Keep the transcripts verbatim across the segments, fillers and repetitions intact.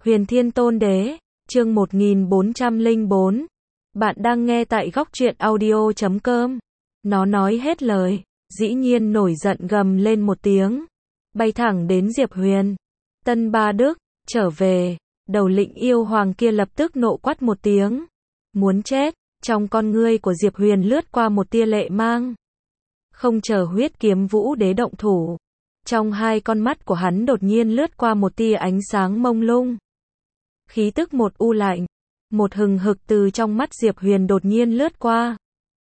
Huyền Thiên Tôn Đế, chương một nghìn bốn trăm lẻ bốn. Bạn đang nghe tại góc truyện audio chấm com. Nó nói hết lời, dĩ nhiên nổi giận gầm lên một tiếng, bay thẳng đến Diệp Huyền. Tân Ba Đức, trở về, đầu lĩnh yêu hoàng kia lập tức nộ quát một tiếng. Muốn chết, trong con ngươi của Diệp Huyền lướt qua một tia lệ mang. Không chờ Huyết Kiếm Vũ Đế động thủ, trong hai con mắt của hắn đột nhiên lướt qua một tia ánh sáng mông lung. Khí tức một u lạnh, một hừng hực từ trong mắt Diệp Huyền đột nhiên lướt qua.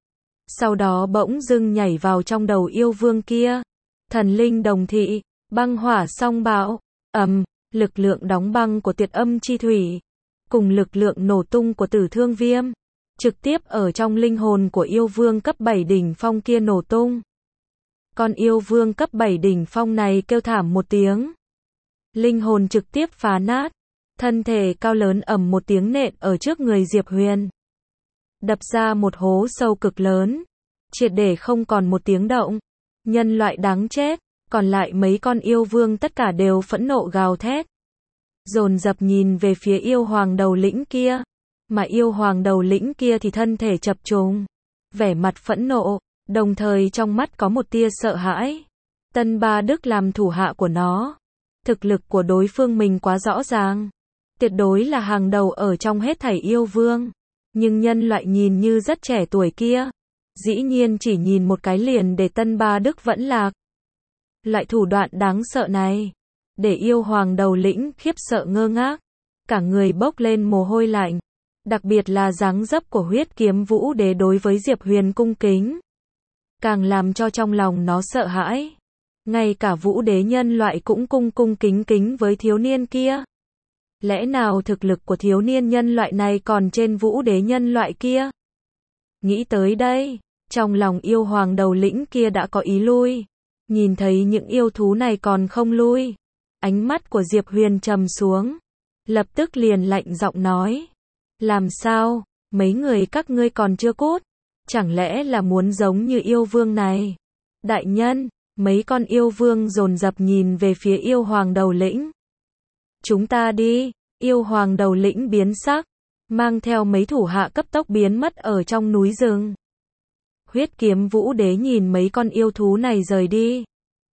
Sau đó bỗng dưng nhảy vào trong đầu yêu vương kia. Thần linh đồng thị, băng hỏa song bạo, ầm, lực lượng đóng băng của Tiệt Âm Chi Thủy, cùng lực lượng nổ tung của Tử Thương Viêm, trực tiếp ở trong linh hồn của yêu vương cấp bảy đỉnh phong kia nổ tung. Con yêu vương cấp bảy đỉnh phong này kêu thảm một tiếng. Linh hồn trực tiếp phá nát. Thân thể cao lớn ầm một tiếng nện ở trước người Diệp Huyền. Đập ra một hố sâu cực lớn. Triệt để không còn một tiếng động. Nhân loại đáng chết. Còn lại mấy con yêu vương tất cả đều phẫn nộ gào thét. Dồn dập nhìn về phía yêu hoàng đầu lĩnh kia. Mà yêu hoàng đầu lĩnh kia thì thân thể chập trùng. Vẻ mặt phẫn nộ. Đồng thời trong mắt có một tia sợ hãi. Tân Ba Đức làm thủ hạ của nó. Thực lực của đối phương mình quá rõ ràng. Tuyệt đối là hàng đầu ở trong hết thảy yêu vương. Nhưng nhân loại nhìn như rất trẻ tuổi kia. Dĩ nhiên chỉ nhìn một cái liền để Tân Ba Đức vẫn lạc. Loại thủ đoạn đáng sợ này. Để yêu hoàng đầu lĩnh khiếp sợ ngơ ngác. Cả người bốc lên mồ hôi lạnh. Đặc biệt là dáng dấp của Huyết Kiếm Vũ Đế đối với Diệp Huyền cung kính. Càng làm cho trong lòng nó sợ hãi. Ngay cả Vũ Đế nhân loại cũng cung cung kính kính với thiếu niên kia. Lẽ nào thực lực của thiếu niên nhân loại này còn trên Vũ Đế nhân loại kia? Nghĩ tới đây, trong lòng yêu hoàng đầu lĩnh kia đã có ý lui. Nhìn thấy những yêu thú này còn không lui. Ánh mắt của Diệp Huyền trầm xuống. Lập tức liền lạnh giọng nói. Làm sao, mấy người các ngươi còn chưa cút? Chẳng lẽ là muốn giống như yêu vương này? Đại nhân, mấy con yêu vương dồn dập nhìn về phía yêu hoàng đầu lĩnh. Chúng ta đi, yêu hoàng đầu lĩnh biến sắc, mang theo mấy thủ hạ cấp tốc biến mất ở trong núi rừng. Huyết Kiếm Vũ Đế nhìn mấy con yêu thú này rời đi.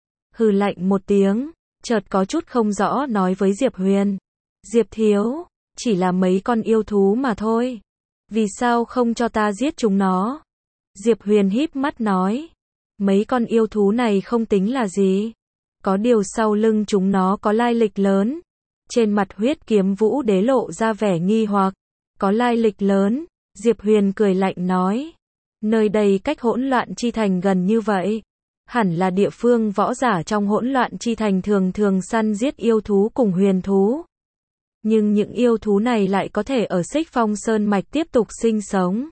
Hừ lạnh một tiếng, chợt có chút không rõ nói với Diệp Huyền. Diệp thiếu, chỉ là mấy con yêu thú mà thôi. Vì sao không cho ta giết chúng nó? Diệp Huyền híp mắt nói. Mấy con yêu thú này không tính là gì. Có điều sau lưng chúng nó có lai lịch lớn. Trên mặt Huyết Kiếm Vũ Đế lộ ra vẻ nghi hoặc. Có lai lịch lớn. Diệp Huyền cười lạnh nói. Nơi đây cách Hỗn Loạn Chi Thành gần như vậy. Hẳn là địa phương võ giả trong Hỗn Loạn Chi Thành thường thường săn giết yêu thú cùng huyền thú. Nhưng những yêu thú này lại có thể ở Xích Phong Sơn Mạch tiếp tục sinh sống.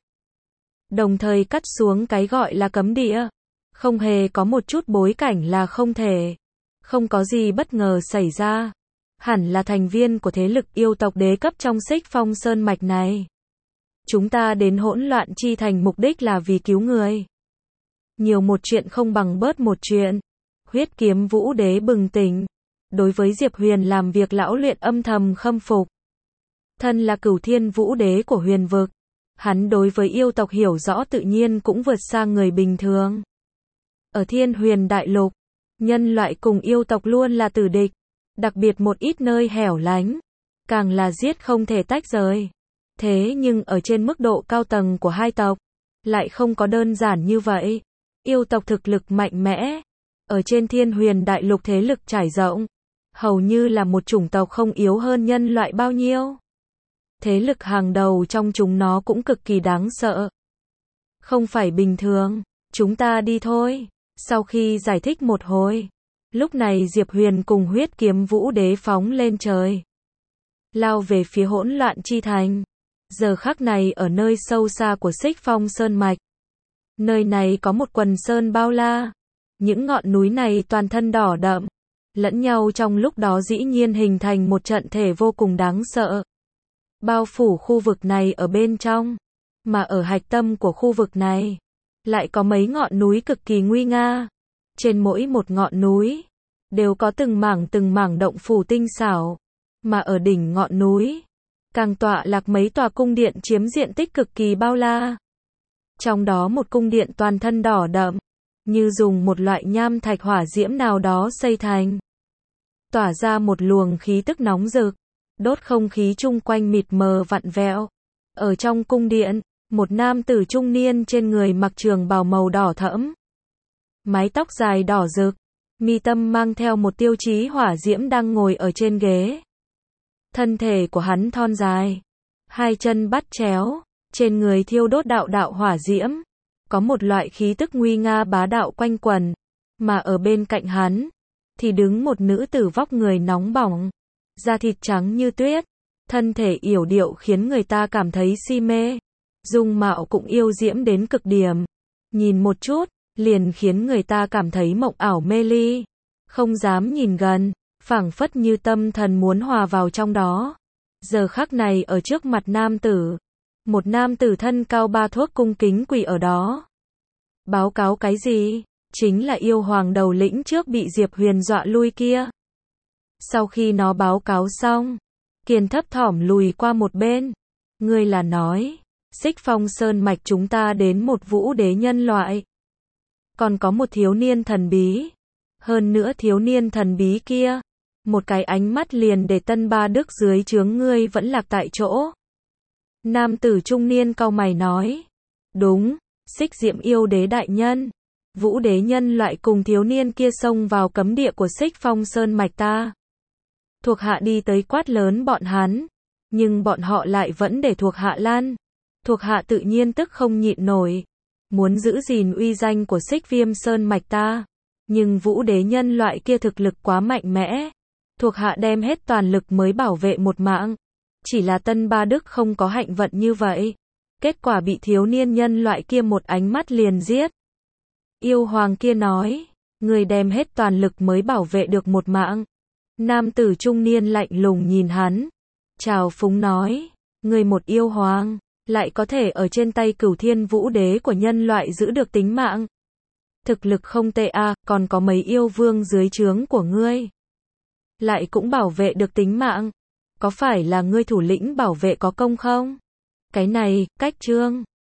Đồng thời cắt xuống cái gọi là cấm địa. Không hề có một chút bối cảnh là không thể. Không có gì bất ngờ xảy ra. Hẳn là thành viên của thế lực yêu tộc đế cấp trong Xích Phong Sơn Mạch này. Chúng ta đến Hỗn Loạn Chi Thành mục đích là vì cứu người. Nhiều một chuyện không bằng bớt một chuyện. Huyết Kiếm Vũ Đế bừng tỉnh. Đối với Diệp Huyền làm việc lão luyện âm thầm khâm phục. Thân là Cửu Thiên Vũ Đế của huyền vực. Hắn đối với yêu tộc hiểu rõ tự nhiên cũng vượt xa người bình thường. Ở Thiên Huyền Đại Lục, nhân loại cùng yêu tộc luôn là tử địch. Đặc biệt một ít nơi hẻo lánh. Càng là giết không thể tách rời. Thế nhưng ở trên mức độ cao tầng của hai tộc, lại không có đơn giản như vậy. Yêu tộc thực lực mạnh mẽ. Ở trên Thiên Huyền Đại Lục thế lực trải rộng. Hầu như là một chủng tộc không yếu hơn nhân loại bao nhiêu. Thế lực hàng đầu trong chúng nó cũng cực kỳ đáng sợ. Không phải bình thường. Chúng ta đi thôi. Sau khi giải thích một hồi. Lúc này Diệp Huyền cùng Huyết Kiếm Vũ Đế phóng lên trời. Lao về phía Hỗn Loạn Chi Thành. Giờ khắc này ở nơi sâu xa của Xích Phong Sơn Mạch. Nơi này có một quần sơn bao la. Những ngọn núi này toàn thân đỏ đậm. Lẫn nhau trong lúc đó dĩ nhiên hình thành một trận thể vô cùng đáng sợ. Bao phủ khu vực này ở bên trong. Mà ở hạch tâm của khu vực này. Lại có mấy ngọn núi cực kỳ nguy nga. Trên mỗi một ngọn núi. Đều có từng mảng từng mảng động phủ tinh xảo. mà ở đỉnh ngọn núi, càng tọa lạc mấy tòa cung điện chiếm diện tích cực kỳ bao la. Trong đó một cung điện toàn thân đỏ đậm, như dùng một loại nham thạch hỏa diễm nào đó xây thành, tỏa ra một luồng khí tức nóng rực, đốt không khí chung quanh mịt mờ vặn vẹo. Ở trong cung điện, một nam tử trung niên trên người mặc trường bào màu đỏ thẫm, mái tóc dài đỏ rực, mi tâm mang theo một tiêu chí hỏa diễm đang ngồi ở trên ghế. Thân thể của hắn thon dài, hai chân bắt chéo, trên người thiêu đốt đạo đạo hỏa diễm, có một loại khí tức nguy nga bá đạo quanh quẩn, mà ở bên cạnh hắn thì đứng một nữ tử vóc người nóng bỏng, da thịt trắng như tuyết, thân thể yểu điệu khiến người ta cảm thấy si mê, dung mạo cũng yêu diễm đến cực điểm, nhìn một chút liền khiến người ta cảm thấy mộng ảo mê ly, không dám nhìn gần, phảng phất như tâm thần muốn hòa vào trong đó. Giờ khắc này ở trước mặt nam tử, một nam tử thân cao ba thước cung kính quỳ ở đó. Báo cáo cái gì? Chính là yêu hoàng đầu lĩnh trước bị Diệp Huyền dọa lui kia. Sau khi nó báo cáo xong, Kiền thấp thỏm lùi qua một bên. Ngươi là nói, Xích Phong Sơn mạch chúng ta đến một vũ đế nhân loại. Còn có một thiếu niên thần bí. Hơn nữa thiếu niên thần bí kia, một cái ánh mắt liền để Tân Ba Đức dưới trướng ngươi vẫn lạc tại chỗ. Nam tử trung niên cau mày nói. Đúng, Xích Diệm yêu đế đại nhân. Vũ đế nhân loại cùng thiếu niên kia xông vào cấm địa của Xích Phong Sơn mạch ta. Thuộc hạ đi tới quát lớn bọn hắn, nhưng bọn họ lại vẫn để thuộc hạ lăn. Thuộc hạ tự nhiên tức không nhịn nổi, muốn giữ gìn uy danh của Xích Viêm Sơn mạch ta, nhưng vũ đế nhân loại kia thực lực quá mạnh mẽ, thuộc hạ đem hết toàn lực mới bảo vệ một mạng. Chỉ là Tân Ba Đức không có hạnh vận như vậy, kết quả bị thiếu niên nhân loại kia một ánh mắt liền giết. Yêu hoàng kia nói, người đem hết toàn lực mới bảo vệ được một mạng. Nam tử trung niên lạnh lùng nhìn hắn, trào phúng nói, người một yêu hoàng, lại có thể ở trên tay Cửu Thiên Vũ Đế của nhân loại giữ được tính mạng. Thực lực không tệ a, à, còn có mấy yêu vương dưới trướng của ngươi, lại cũng bảo vệ được tính mạng. Có phải là ngươi thủ lĩnh bảo vệ có công không? Cái này, cách trương.